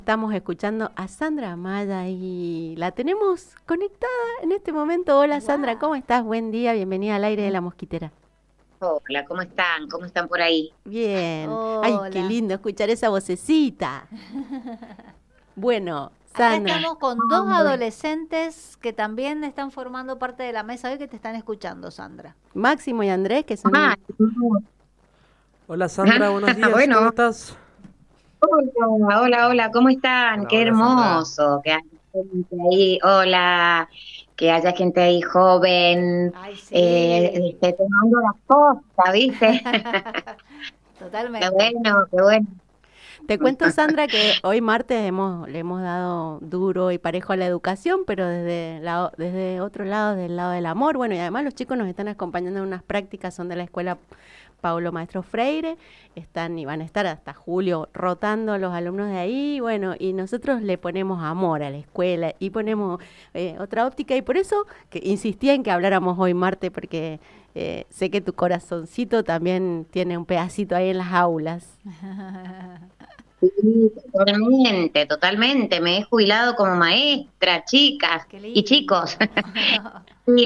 Estamos escuchando a Sandra Amaya y la tenemos conectada en este momento. Hola Sandra, Wow. ¿cómo estás? Buen día, bienvenida al aire de la mosquitera. Hola, ¿cómo están? ¿Cómo están por ahí? Bien. Ay, qué Hola. lindo escuchar esa vocecita. Bueno, Acá Sandra, estamos con dos adolescentes que también están formando parte de la mesa hoy que te están escuchando, Sandra. Máximo y Andrés, que Ah, son... Hola Sandra, buenos días, ¿cómo bueno, estás? hola, ¿cómo están? Hola, Qué hola Sandra. hermoso que haya gente ahí, hola, que haya gente ahí joven, Ay, sí. tomando las cosas, ¿viste? Totalmente. Qué bueno. Te cuento, Sandra, que hoy martes le hemos dado duro y parejo a la educación, pero desde otro lado, del lado del amor. Bueno, y además los chicos nos están acompañando en unas prácticas, son de la escuela Paulo Maestro Freire, están y van a estar hasta julio rotando los alumnos de ahí, bueno, y nosotros le ponemos amor a la escuela y ponemos otra óptica, y por eso que insistía en que habláramos hoy martes, porque sé que tu corazoncito también tiene un pedacito ahí en las aulas. Sí, totalmente. Me he jubilado como maestra, chicas Qué y lindo. chicos. Y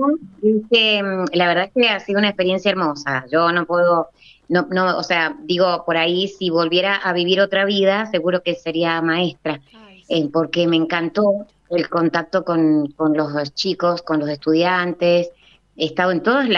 la verdad es que ha sido una experiencia hermosa. Yo no puedo, no, o sea, digo, por ahí si volviera a vivir otra vida, seguro que sería maestra, Ay, sí. porque me encantó el contacto con los chicos, con los estudiantes. He estado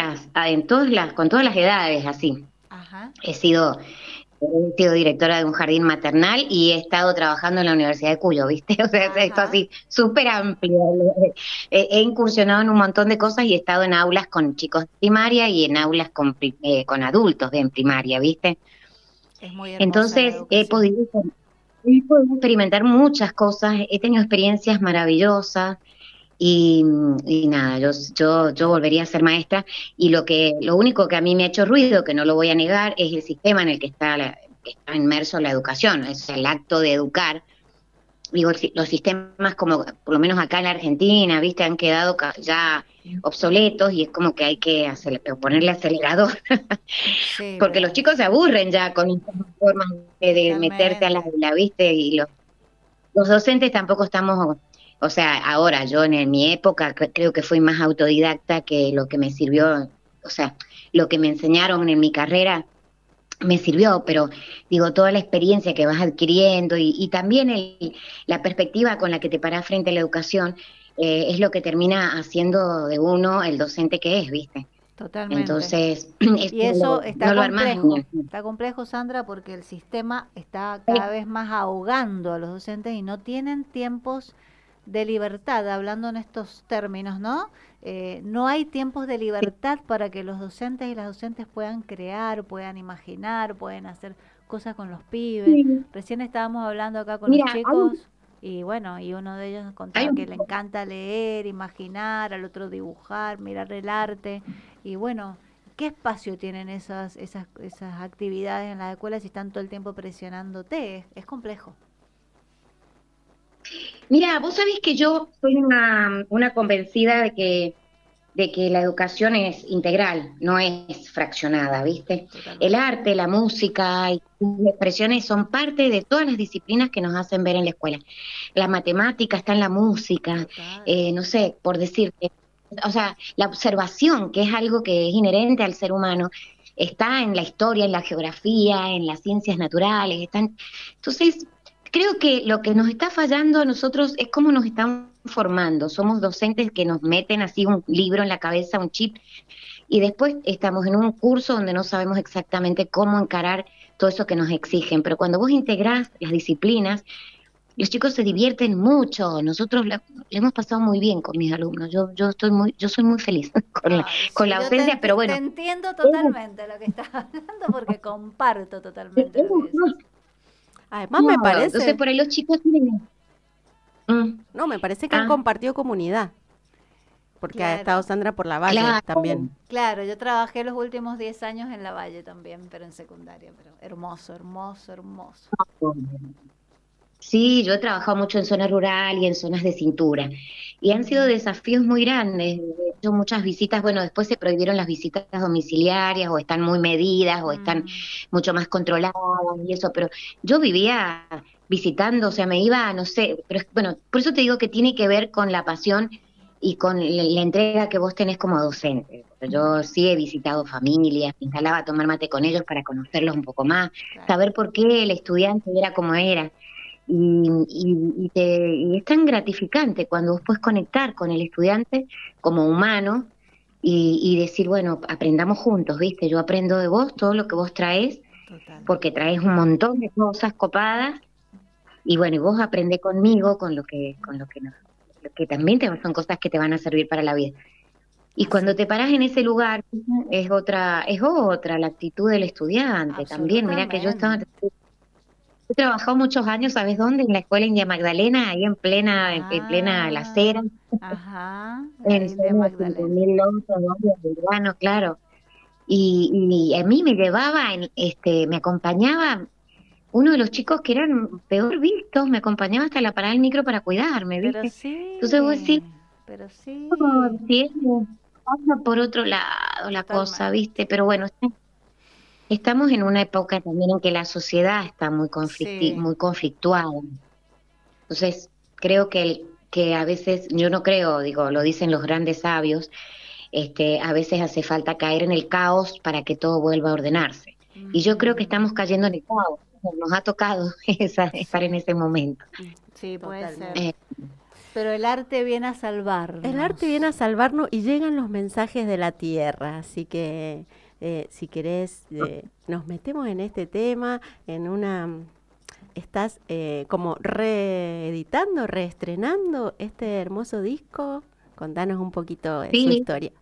con todas las edades, así. Ajá. He sido He sido directora de un jardín maternal y he estado trabajando en la Universidad de Cuyo, ¿viste? O sea, esto Ajá. así, súper amplio. He incursionado en un montón de cosas y he estado en aulas con chicos de primaria y en aulas con adultos en primaria, ¿viste? Es muy hermosa la Entonces educación. he podido experimentar muchas cosas, he tenido experiencias maravillosas. Y, y nada, yo volvería a ser maestra y lo único que a mí me ha hecho ruido, que no lo voy a negar, es el sistema en el que está inmerso la educación, es el acto de educar. Digo, los sistemas como, por lo menos acá en la Argentina, viste, han quedado ya obsoletos y es como que hay que ponerle acelerador, Sí, porque los pero chicos se aburren ya con estas formas de meterte al totalmente. aula, viste, y los docentes tampoco estamos, o sea, ahora yo en mi época creo que fui más autodidacta que lo que me sirvió, o sea, lo que me enseñaron en mi carrera me sirvió, pero digo, toda la experiencia que vas adquiriendo y también la perspectiva con la que te paras frente a la educación es lo que termina haciendo de uno el docente que es, ¿viste? Totalmente. Entonces, eso Y eso no lo armás en está complejo, Sandra, porque el sistema está cada vez más ahogando a los docentes y no tienen tiempos de libertad, hablando en estos términos, ¿no? No hay tiempos de libertad para que los docentes y las docentes puedan crear, puedan imaginar, puedan hacer cosas con los pibes. Recién estábamos hablando acá con los Mira, chicos y bueno, y uno de ellos nos hay contaba que le un encanta leer, imaginar, al otro dibujar, mirar el arte. Y bueno, ¿qué espacio tienen esas actividades en la escuela si están todo el tiempo presionándote? Es complejo. Mira, vos sabés que yo soy una convencida de que la educación es integral, no es fraccionada, ¿viste? El Totalmente. arte, la música y las expresiones son parte de todas las disciplinas que nos hacen ver en la escuela. La matemática está en la música, Total. no sé, por decirte, o sea, la observación, que es algo que es inherente al ser humano, está en la historia, en la geografía, en las ciencias naturales, están. Entonces, creo que lo que nos está fallando a nosotros es cómo nos están formando. Somos docentes que nos meten así un libro en la cabeza, un chip, y después estamos en un curso donde no sabemos exactamente cómo encarar todo eso que nos exigen. Pero cuando vos integrás las disciplinas, los chicos se divierten mucho. Nosotros le hemos pasado muy bien con mis alumnos. Yo soy muy feliz Ay, con sí, la docencia, pero te bueno, entiendo hemos- totalmente lo que estás hablando porque comparto totalmente lo que decís. Además me claro, entonces parece, por ahí los chicos tienen. mm, no, me parece que han ah, compartido comunidad, porque ha estado Claro, Sandra por la Valle claro. también. claro, yo trabajé los últimos 10 años en la Valle también, pero en secundaria, pero hermoso, hermoso, hermoso. Sí, yo he trabajado mucho en zona rural y en zonas de cintura y han sido Ujú, desafíos muy grandes. De hecho, muchas visitas, bueno, después se prohibieron las visitas domiciliarias o están muy medidas o están mm, mucho más controladas y eso, pero yo vivía visitando, o sea, me iba, no sé, pero bueno, por eso te digo que tiene que ver con la pasión y con la entrega que vos tenés como docente. Yo sí he visitado familias, me instalaba a tomar mate con ellos para conocerlos un poco más, saber por qué el estudiante era como era. Y es tan gratificante cuando vos puedes conectar con el estudiante como humano y decir, bueno, aprendamos juntos, ¿viste? Yo aprendo de vos todo lo que vos traes, porque traes un montón de cosas copadas, y bueno, y vos aprendés conmigo con lo que también son cosas que te van a servir para la vida. Y cuando te parás en ese lugar, es otra la actitud del estudiante también. Mirá que he trabajado muchos años, ¿sabes dónde? En la escuela India Magdalena, ahí en plena La Acera. Ajá, En India Magdalena. 5.011, urbano, claro. Y a mí me llevaba, me acompañaba uno de los chicos que eran peor vistos, me acompañaba hasta la parada del micro para cuidarme, ¿viste? Pero sí, Entonces vos decís, pero sí. si pasa por otro lado la cosa, ¿viste? Pero bueno, estamos en una época también en que la sociedad está muy muy conflictuada. Entonces, creo que a veces, yo no creo, digo, lo dicen los grandes sabios, a veces hace falta caer en el caos para que todo vuelva a ordenarse. Y yo creo que estamos cayendo en el caos. Nos ha tocado estar en ese momento. Sí, puede ser. Pero el arte viene a salvarnos. El arte viene a salvarnos y llegan los mensajes de la tierra, así que si querés nos metemos en este tema, estás como reeditando, reestrenando este hermoso disco. Contanos un poquito de su historia.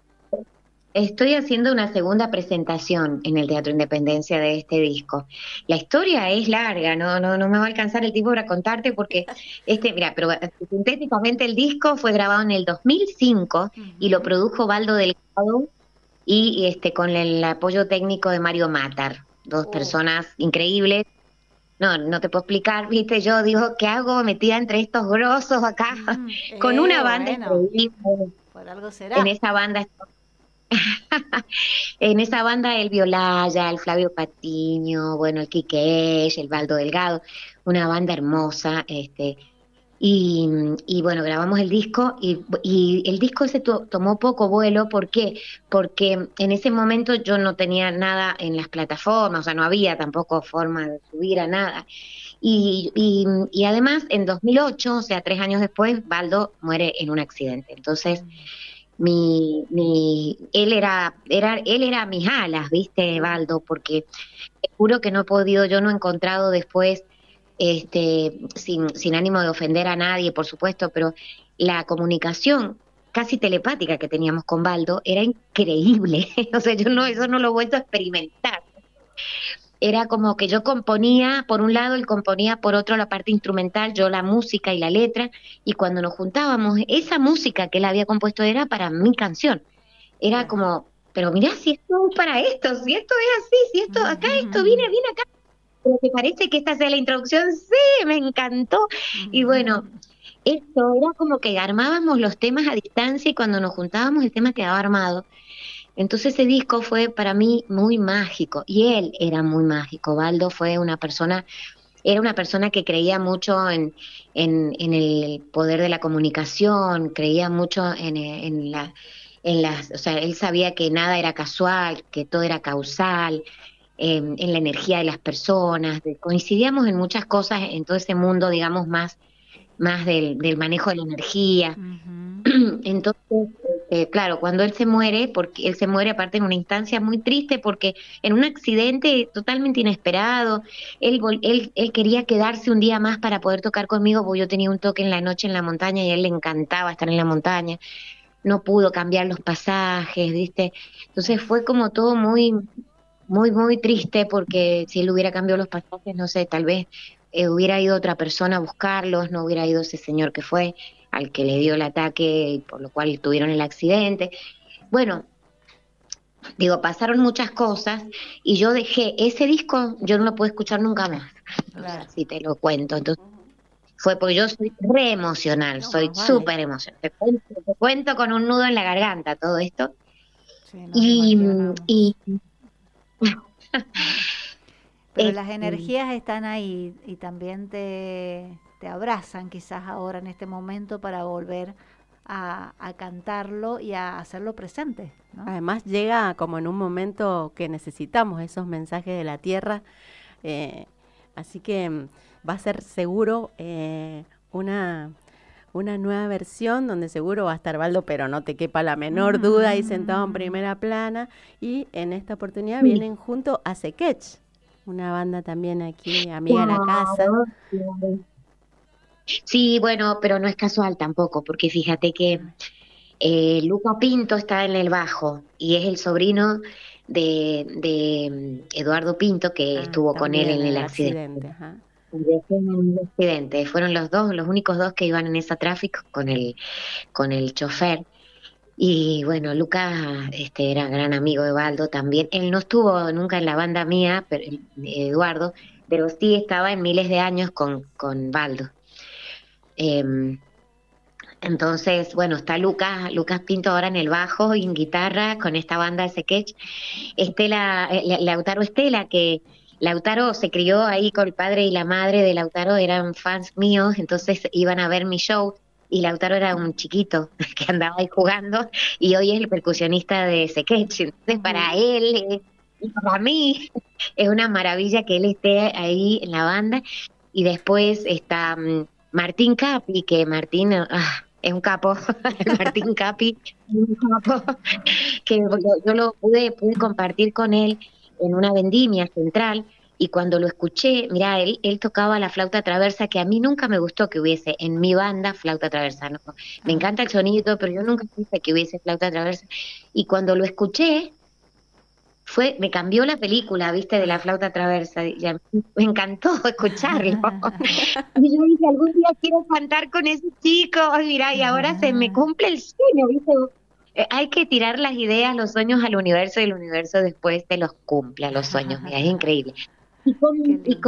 Estoy haciendo una segunda presentación en el Teatro Independencia de este disco. La historia es larga, no me va a alcanzar el tiempo para contarte porque mira, pero sintéticamente el disco fue grabado en el 2005 y lo produjo Baldo Delgado y con el apoyo técnico de Mario Matar, dos personas increíbles. No te puedo explicar, viste, yo digo, ¿qué hago metida entre estos grosos acá? Con una banda increíble. Por algo será. En esa banda el Violaya, el Flavio Patiño, bueno, el Quiquesh, el Baldo Delgado, una banda hermosa, y bueno, grabamos el disco y el disco ese tomó poco vuelo. ¿Por qué? Porque en ese momento yo no tenía nada en las plataformas, o sea, no había tampoco forma de subir a nada. Y además, en 2008, o sea, 3 años después, Baldo muere en un accidente. Entonces, él era mis alas, ¿viste, Baldo? Porque te juro que no he podido, yo no he encontrado después, sin ánimo de ofender a nadie, por supuesto, pero la comunicación casi telepática que teníamos con Baldo era increíble. O sea, eso no lo he vuelto a experimentar. Era como que yo componía, por un lado él componía, por otro la parte instrumental, yo la música y la letra, y cuando nos juntábamos, esa música que él había compuesto era para mi canción. Era como, pero mirá, si esto es para esto, si esto es así, si esto, acá esto viene acá. ¿Pero te parece que esta sea la introducción? Sí, me encantó. Y bueno, esto era como que armábamos los temas a distancia y cuando nos juntábamos el tema quedaba armado. Entonces ese disco fue para mí muy mágico y él era muy mágico. Baldo era una persona que creía mucho en el poder de la comunicación, creía mucho o sea, él sabía que nada era casual, que todo era causal, en la energía de las personas. Coincidíamos en muchas cosas en todo ese mundo, digamos, más del manejo de la energía. Entonces, claro, cuando él se muere, porque él se muere aparte en una instancia muy triste, porque en un accidente totalmente inesperado, él quería quedarse un día más para poder tocar conmigo, porque yo tenía un toque en la noche en la montaña y a él le encantaba estar en la montaña. No pudo cambiar los pasajes, ¿viste? Entonces fue como todo muy, muy, muy triste, porque si él hubiera cambiado los pasajes, no sé, tal vez hubiera ido otra persona a buscarlos, no hubiera ido ese señor que fue, al que le dio el ataque y por lo cual tuvieron el accidente. Bueno, digo, pasaron muchas cosas y yo dejé ese disco, yo no lo pude escuchar nunca más, claro. Si te lo cuento. Entonces fue porque yo soy re emocional, soy súper emocional. Te cuento con un nudo en la garganta todo esto. Sí, pero las energías están ahí y también te abrazan quizás ahora en este momento para volver a cantarlo y a hacerlo presente, ¿no? Además llega como en un momento que necesitamos esos mensajes de la tierra, así que va a ser seguro una nueva versión donde seguro va a estar Baldo, pero no te quepa la menor duda, ahí sentado en primera plana, y en esta oportunidad vienen junto a Sekech, una banda también aquí, amiga de la casa. Sí, bueno, pero no es casual tampoco, porque fíjate que Luca Pinto está en el bajo y es el sobrino de Eduardo Pinto, que estuvo con él en el accidente. Fueron los únicos dos que iban en esa tráfico con el chofer. Y bueno, Lucas era gran amigo de Baldo también. Él no estuvo nunca en la banda mía, Eduardo, pero sí estaba en Miles de Años con Baldo. Entonces, bueno, está Lucas Pinto ahora en el bajo y en guitarra con esta banda de Sekech. Lautaro Estela, que Lautaro se crió ahí con el padre y la madre de Lautaro, eran fans míos, entonces iban a ver mi show y Lautaro era un chiquito que andaba ahí jugando y hoy es el percusionista de Sekech. Entonces, para él y para mí es una maravilla que él esté ahí en la banda. Y después está Martín Capi, que Martín es un capo, Martín Capi, un capo, que yo lo pude compartir con él en una vendimia central, y cuando lo escuché, mirá, él tocaba la flauta traversa, que a mí nunca me gustó que hubiese en mi banda flauta traversa, ¿no? Me encanta el sonido, pero yo nunca quise que hubiese flauta traversa, y cuando lo escuché, me cambió la película, viste, de la flauta traversa, y me encantó escucharlo. Y yo dije, algún día quiero cantar con ese chico, mira, y ahora se me cumple el sueño, viste. Hay que tirar las ideas, los sueños al universo, y el universo después te los cumple a los sueños, mira, es increíble. Y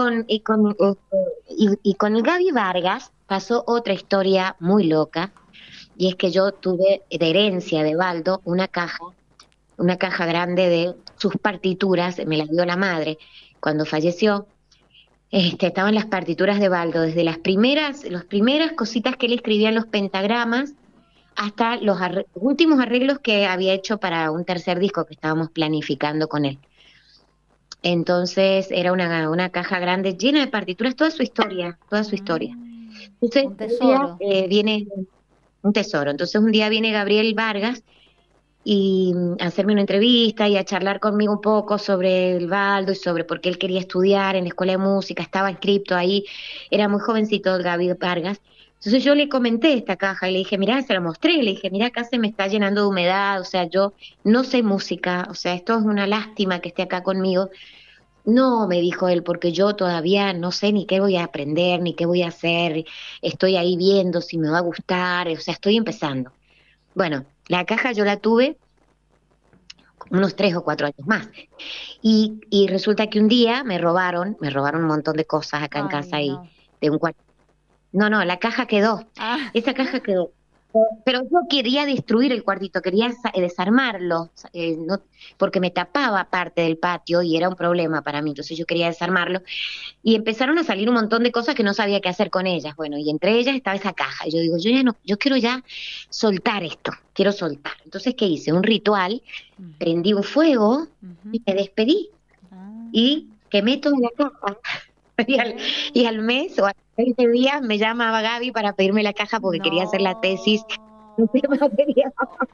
con el Gaby Vargas pasó otra historia muy loca, y es que yo tuve de herencia de Baldo una caja grande de sus partituras, me las dio la madre cuando falleció. Estaban las partituras de Baldo, desde las primeras cositas que él escribía en los pentagramas, hasta los últimos arreglos que había hecho para un tercer disco que estábamos planificando con él. Entonces era una caja grande llena de partituras, toda su historia. Entonces un tesoro. Viene un tesoro. Entonces un día viene Gabriel Vargas y a hacerme una entrevista y a charlar conmigo un poco sobre el Baldo y sobre por qué él quería estudiar en la escuela de música, estaba inscripto ahí, era muy jovencito el Gaby Vargas. Entonces yo le comenté esta caja y le dije, mirá, se la mostré, le dije, mirá, acá se me está llenando de humedad, o sea, yo no sé música, o sea, esto es una lástima que esté acá conmigo. No, me dijo él, porque yo todavía no sé ni qué voy a aprender, ni qué voy a hacer, estoy ahí viendo si me va a gustar, o sea, estoy empezando. Bueno, la caja yo la tuve unos 3 o 4 años más. Y resulta que un día me robaron un montón de cosas acá en casa de un cuarto. No, la caja quedó. Esa caja quedó. Pero yo quería destruir el cuartito, quería desarmarlo, porque me tapaba parte del patio y era un problema para mí, entonces yo quería desarmarlo, y empezaron a salir un montón de cosas que no sabía qué hacer con ellas, bueno, y entre ellas estaba esa caja, y yo digo, yo quiero ya soltar esto, quiero soltar. Entonces, ¿qué hice? Un ritual, prendí un fuego y me despedí, y quemé toda la caja. Y al mes o a 20 días me llamaba Gaby para pedirme la caja porque quería hacer la tesis de material.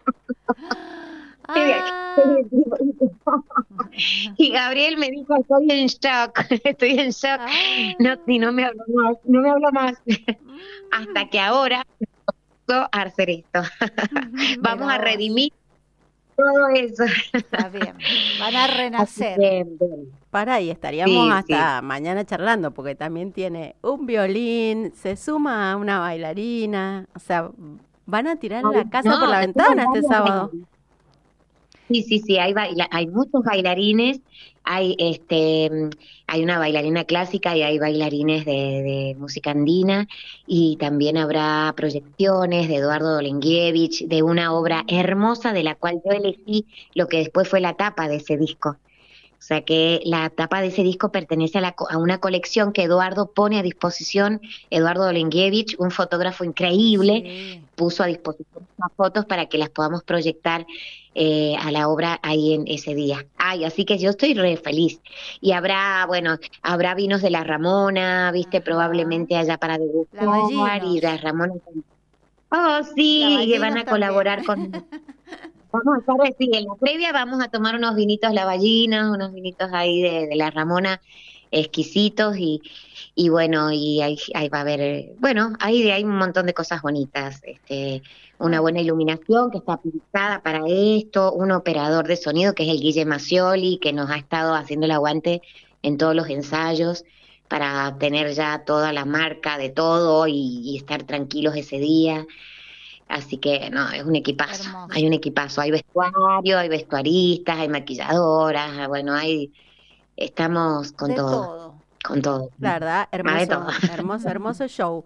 Y Gabriel me dijo, estoy en shock. No me habló más. Hasta que ahora empezó a hacer esto. Vamos a redimir todo eso. Está bien, van a renacer. Y estaríamos hasta mañana charlando, porque también tiene un violín, se suma a una bailarina, o sea, van a tirar la casa por la ventana este sábado. Sí, hay muchos bailarines, hay una bailarina clásica y hay bailarines de música andina, y también habrá proyecciones de Eduardo Dolengievich, de una obra hermosa de la cual yo elegí lo que después fue la tapa de ese disco, O sea que la tapa de ese disco pertenece a una colección que Eduardo pone a disposición, Eduardo Dolengievich, un fotógrafo increíble, Sí. puso a disposición las fotos para que las podamos proyectar a la obra ahí en ese día. Ay, así que yo estoy re feliz. Y habrá vinos de la Ramona, viste, Ajá. probablemente allá para degustar, y Lavallinos. la Ramona. Oh, sí, y van Lavallinos a también. colaborar con. Vamos a estar, sí, en la previa vamos a tomar unos vinitos lavallinos, unos vinitos ahí de la Ramona, exquisitos, y bueno, y ahí va a haber, bueno, ahí hay un montón de cosas bonitas, una Bueno, buena iluminación que está pensada para esto, un operador de sonido que es el Guille Macioli, que nos ha estado haciendo el aguante en todos los ensayos para tener ya toda la marca de todo y estar tranquilos ese día. Así que no, es un equipazo, hay hermoso. un equipazo, hay vestuario, hay vestuaristas, hay maquilladoras, bueno, estamos De todo. con todo, La verdad, más de todo. hermoso, hermoso, hermoso show.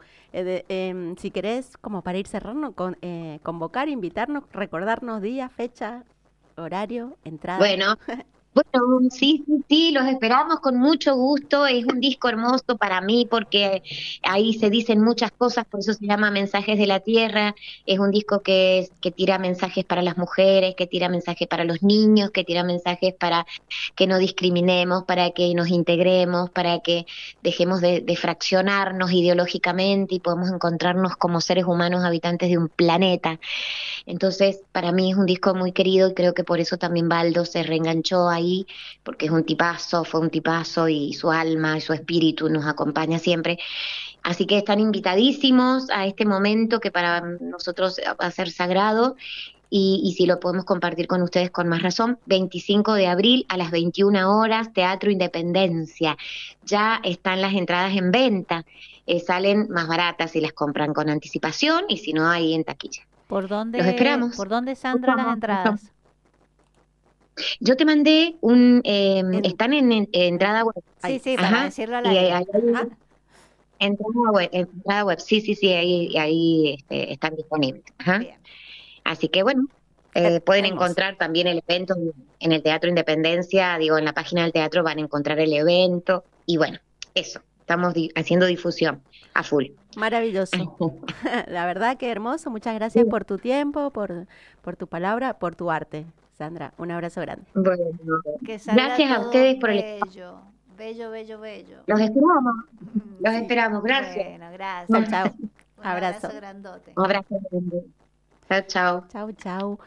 Si querés, como para ir cerrando, convocar, invitarnos, recordarnos día, fecha, horario, entrada. Bueno, bueno, sí, sí, sí, los esperamos con mucho gusto. Es un disco hermoso para mí porque ahí se dicen muchas cosas, por eso se llama Mensajes de la Tierra. Es un disco que tira mensajes para las mujeres, que tira mensajes para los niños, que tira mensajes para que no discriminemos, para que nos integremos, para que dejemos de fraccionarnos ideológicamente y podamos encontrarnos como seres humanos habitantes de un planeta. Entonces, para mí es un disco muy querido y creo que por eso también Baldo se reenganchó ahí, porque es un tipazo, fue un tipazo y su alma y su espíritu nos acompaña siempre. Así que están invitadísimos a este momento que para nosotros va a ser sagrado y si lo podemos compartir con ustedes con más razón, 25 de abril a las 21 horas, Teatro Independencia. Ya están las entradas en venta, salen más baratas si las compran con anticipación y si no, ahí en taquilla. Los esperamos. Por dónde, Sandra, las entradas? Yo te mandé están en entrada web. Sí, sí, para Ajá, decirlo al y aire. ahí Ajá. entrada web, sí, sí, sí, ahí están disponibles. Ajá. Bien. Así que bueno, pueden Hermoso. encontrar también el evento en el Teatro Independencia, digo, en la página del teatro van a encontrar el evento, y bueno, eso, estamos haciendo difusión a full. Maravilloso. La verdad que hermoso. Muchas gracias por tu tiempo, por tu palabra, por tu arte. Sandra, un abrazo grande. Bueno, Que salga gracias a todo ustedes por el bello, bello, bello, bello. Los esperamos, los Sí. esperamos, gracias. Bueno, Chao, gracias. chao. Un Abrazo. abrazo grandote. Un abrazo grande. Chao, chao. Chau, chau.